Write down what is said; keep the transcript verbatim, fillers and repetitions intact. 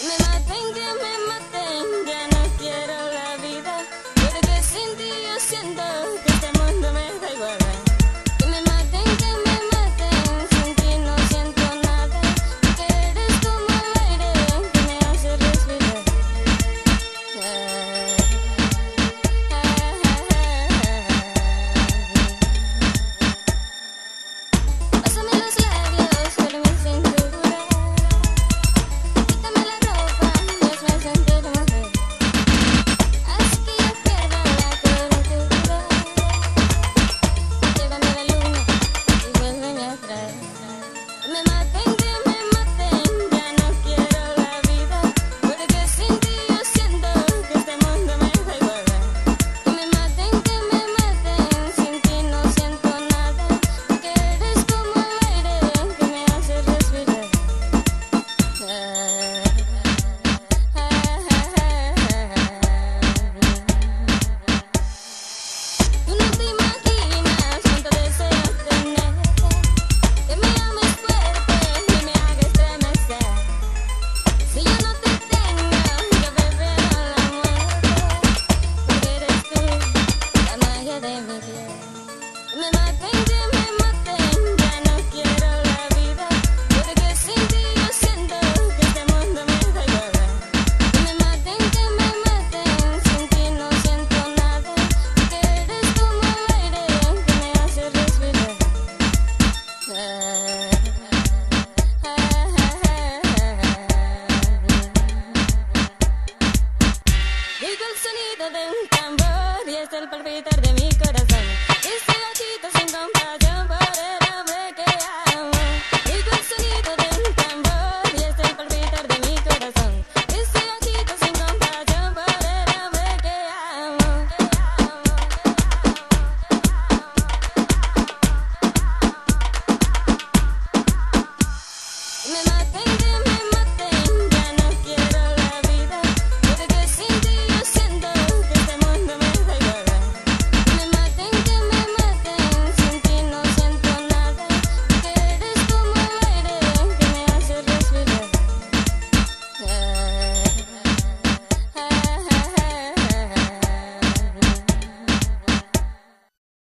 Me maten, que me maten, ya no quiero la vida, porque sin ti yo siento que este mundo me da igual. Que me maten, que me maten, sin ti no siento nada, que eres como el aire que me hace respirar. Pásame los labios sobre mi cintura, quítame la ropa y hazme sentir mujer, haz que yo pierda la cordura, llévame a la luna y vuélveme atrás. Me maten, que me maten, ya no quiero la vida, porque sin ti yo siento que este mundo me da igual. Que me maten, que me maten, sin ti no siento nada, que eres como el aire que me hace respirar. Tú no te imaginas cuánto deseo tenerte, que me ames fuerte y me hagas estremecer. Si yo no te tengo, yo prefiero la muerte, porque eres tú la magia de mi piel. Que me maten, que me maten, ya no quiero la vida, porque sin ti yo siento que este mundo me da igual. Que me maten, que me maten, sin ti no siento nada, que eres como el aire que me hace respirar. Oigo el sonido de un tambor y es el palpitar de mi corazón.